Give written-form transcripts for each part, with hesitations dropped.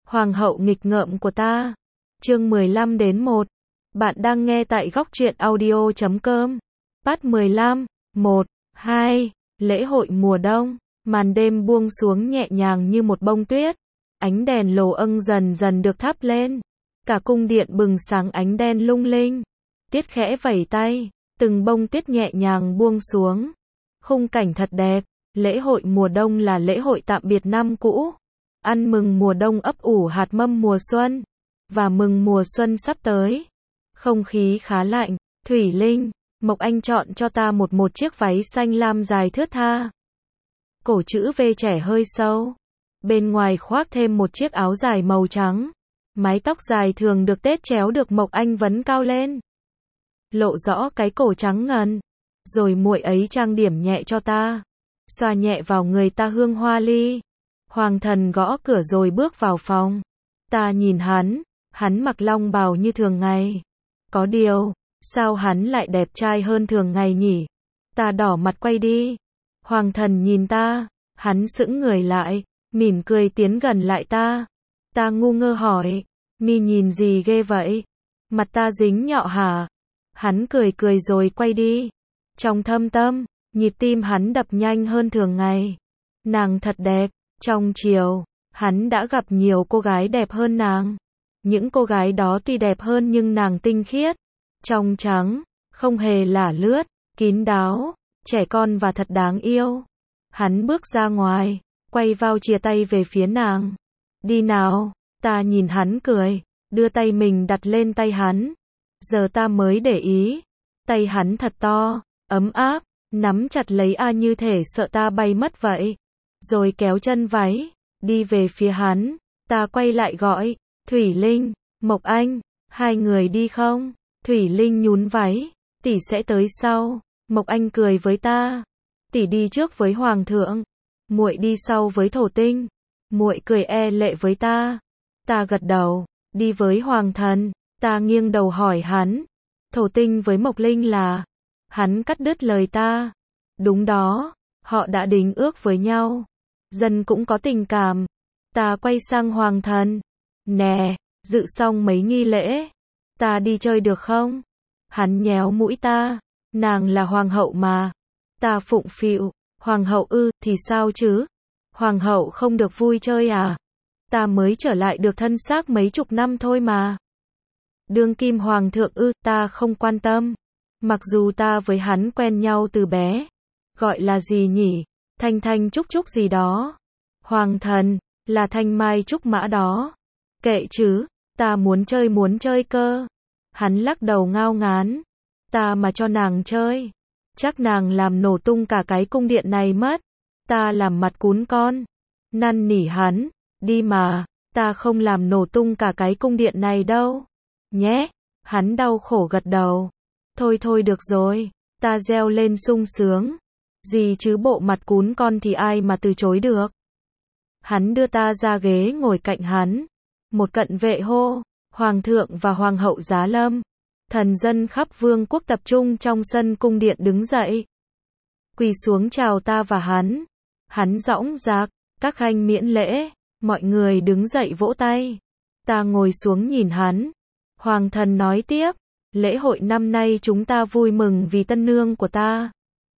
Hoàng hậu nghịch ngợm của ta. Chương 15-1. Bạn đang nghe tại góc truyện audio.com. Part 15. 1, 2. Lễ hội mùa đông. Màn đêm buông xuống nhẹ nhàng như một bông tuyết. Ánh đèn lồ âng dần dần được thắp lên. Cả cung điện bừng sáng ánh đen lung linh. Tiết khẽ vẩy tay, từng bông tuyết nhẹ nhàng buông xuống. Khung cảnh thật đẹp. Lễ hội mùa đông là lễ hội tạm biệt năm cũ. Ăn mừng mùa đông ấp ủ hạt mâm mùa xuân. Và mừng mùa xuân sắp tới. Không khí khá lạnh. Thủy Linh, Mộc Anh chọn cho ta một chiếc váy xanh lam dài thướt tha. Cổ chữ V trẻ hơi sâu. Bên ngoài khoác thêm một chiếc áo dài màu trắng. Mái tóc dài thường được tết chéo được Mộc Anh vấn cao lên. Lộ rõ cái cổ trắng ngần. Rồi muội ấy trang điểm nhẹ cho ta. Xoa nhẹ vào người ta hương hoa ly. Hoàng thần gõ cửa rồi bước vào phòng. Ta nhìn hắn mặc long bào như thường ngày. Có điều, sao hắn lại đẹp trai hơn thường ngày nhỉ? Ta đỏ mặt quay đi. Hoàng thần nhìn ta, hắn sững người lại, mỉm cười tiến gần lại ta. Ta ngu ngơ hỏi, mi nhìn gì ghê vậy? Mặt ta dính nhọ hả? Hắn cười cười rồi quay đi. Trong thâm tâm, nhịp tim hắn đập nhanh hơn thường ngày. Nàng thật đẹp. Trong chiều, hắn đã gặp nhiều cô gái đẹp hơn nàng. Những cô gái đó tuy đẹp hơn nhưng nàng tinh khiết, trong trắng, không hề lả lướt, kín đáo, trẻ con và thật đáng yêu. Hắn bước ra ngoài, quay vào chia tay về phía nàng. Đi nào, ta nhìn hắn cười, đưa tay mình đặt lên tay hắn. Giờ ta mới để ý, tay hắn thật to, ấm áp, nắm chặt lấy như thể sợ ta bay mất vậy. Rồi kéo chân váy, đi về phía hắn. Ta quay lại gọi, Thủy Linh, Mộc Anh, hai người đi không? Thủy Linh nhún váy, tỷ sẽ tới sau. Mộc Anh cười với ta, tỷ đi trước với hoàng thượng, muội đi sau với thổ tinh. Muội cười lệ với ta. Ta gật đầu, đi với hoàng thần. Ta nghiêng đầu hỏi hắn, thổ tinh với Mộc Linh là? Hắn cắt đứt lời ta. Đúng đó, họ đã đính ước với nhau. Dân cũng có tình cảm. Ta quay sang hoàng thần. Nè, dự xong mấy nghi lễ, ta đi chơi được không? Hắn nhéo mũi ta. Nàng là hoàng hậu mà. Ta phụng phịu. Hoàng hậu ư, thì sao chứ? Hoàng hậu không được vui chơi à? Ta mới trở lại được thân xác mấy chục năm thôi mà. Đương kim hoàng thượng ư, ta không quan tâm. Mặc dù ta với hắn quen nhau từ bé. Gọi là gì nhỉ? Thanh Thanh Trúc Trúc gì đó. Hoàng thần, là Thanh Mai Trúc Mã đó. Kệ chứ, ta muốn chơi cơ. Hắn lắc đầu ngao ngán. Ta mà cho nàng chơi, chắc nàng làm nổ tung cả cái cung điện này mất. Ta làm mặt cún con. Năn nỉ hắn, đi mà, ta không làm nổ tung cả cái cung điện này đâu. Nhé, hắn đau khổ gật đầu. Thôi được rồi, ta reo lên sung sướng. Gì chứ bộ mặt cún con thì ai mà từ chối được. Hắn đưa ta ra ghế ngồi cạnh hắn. Một cận vệ hô, hoàng thượng và hoàng hậu giá lâm. Thần dân khắp vương quốc tập trung trong sân cung điện đứng dậy. Quỳ xuống chào ta và hắn. Hắn dõng dạc, các khanh miễn lễ. Mọi người đứng dậy vỗ tay. Ta ngồi xuống nhìn hắn. Hoàng thần nói tiếp, lễ hội năm nay chúng ta vui mừng vì tân nương của ta.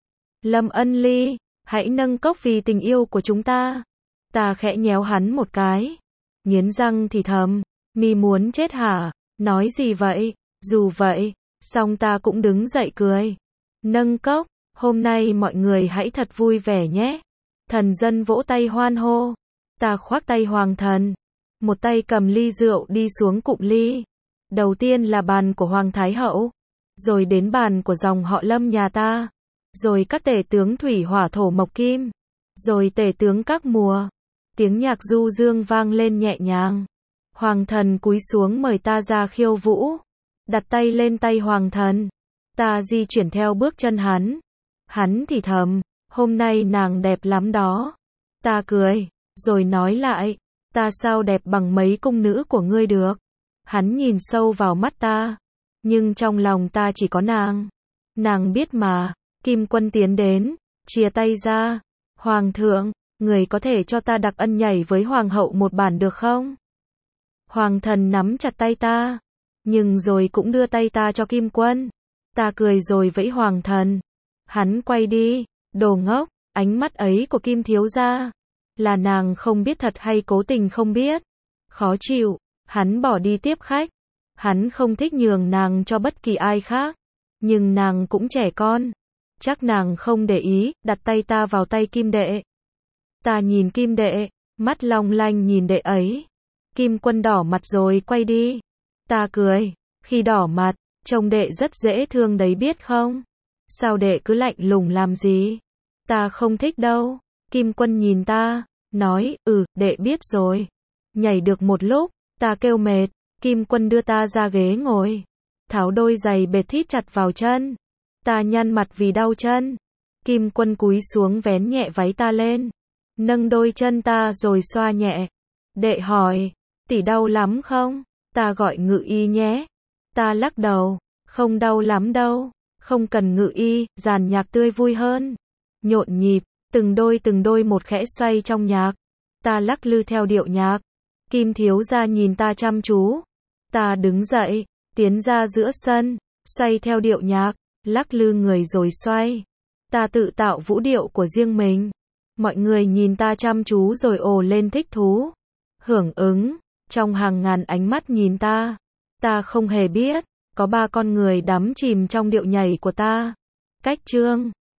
Lâm Ân Ly, hãy nâng cốc vì tình yêu của chúng ta. Ta khẽ nhéo hắn một cái. Nghiến răng thì thầm, mi muốn chết hả? Nói gì vậy? Dù vậy, xong ta cũng đứng dậy cười. Nâng cốc, hôm nay mọi người hãy thật vui vẻ nhé. Thần dân vỗ tay hoan hô. Ta khoác tay hoàng thần. Một tay cầm ly rượu đi xuống cụm ly. Đầu tiên là bàn của Hoàng Thái Hậu. Rồi đến bàn của dòng họ Lâm nhà ta. Rồi các tể tướng thủy hỏa thổ mộc kim. Rồi tể tướng các mùa. Tiếng nhạc du dương vang lên nhẹ nhàng. Hoàng thần cúi xuống mời ta ra khiêu vũ. Đặt tay lên tay hoàng thần. Ta di chuyển theo bước chân hắn. Hắn thì thầm, hôm nay nàng đẹp lắm đó. Ta cười, rồi nói lại, ta sao đẹp bằng mấy cung nữ của ngươi được. Hắn nhìn sâu vào mắt ta. Nhưng trong lòng ta chỉ có nàng. Nàng biết mà. Kim Quân tiến đến, chia tay ra. Hoàng thượng, người có thể cho ta đặc ân nhảy với hoàng hậu một bản được không? Hoàng thần nắm chặt tay ta, nhưng rồi cũng đưa tay ta cho Kim Quân. Ta cười rồi vẫy Hoàng thần. Hắn quay đi, đồ ngốc, ánh mắt ấy của Kim thiếu gia. Là nàng không biết thật hay cố tình không biết? Khó chịu, hắn bỏ đi tiếp khách. Hắn không thích nhường nàng cho bất kỳ ai khác. Nhưng nàng cũng trẻ con. Chắc nàng không để ý, đặt tay ta vào tay Kim đệ. Ta nhìn Kim đệ, mắt long lanh nhìn đệ ấy. Kim Quân đỏ mặt rồi quay đi. Ta cười, khi đỏ mặt, trông đệ rất dễ thương đấy biết không? Sao đệ cứ lạnh lùng làm gì? Ta không thích đâu. Kim Quân nhìn ta, nói, đệ biết rồi. Nhảy được một lúc, ta kêu mệt. Kim Quân đưa ta ra ghế ngồi. Tháo đôi giày bệt thít chặt vào chân. Ta nhăn mặt vì đau chân. Kim Quân cúi xuống vén nhẹ váy ta lên. Nâng đôi chân ta rồi xoa nhẹ. Đệ hỏi, tỷ đau lắm không? Ta gọi ngự y nhé. Ta lắc đầu, không đau lắm đâu. Không cần ngự y, dàn nhạc tươi vui hơn. Nhộn nhịp, từng đôi một khẽ xoay trong nhạc. Ta lắc lư theo điệu nhạc. Kim thiếu gia nhìn ta chăm chú. Ta đứng dậy, tiến ra giữa sân, xoay theo điệu nhạc, lắc lư người rồi xoay. Ta tự tạo vũ điệu của riêng mình. Mọi người nhìn ta chăm chú rồi ồ lên thích thú. Hưởng ứng, trong hàng ngàn ánh mắt nhìn ta. Ta không hề biết, có 3 con người đắm chìm trong điệu nhảy của ta. Cách chương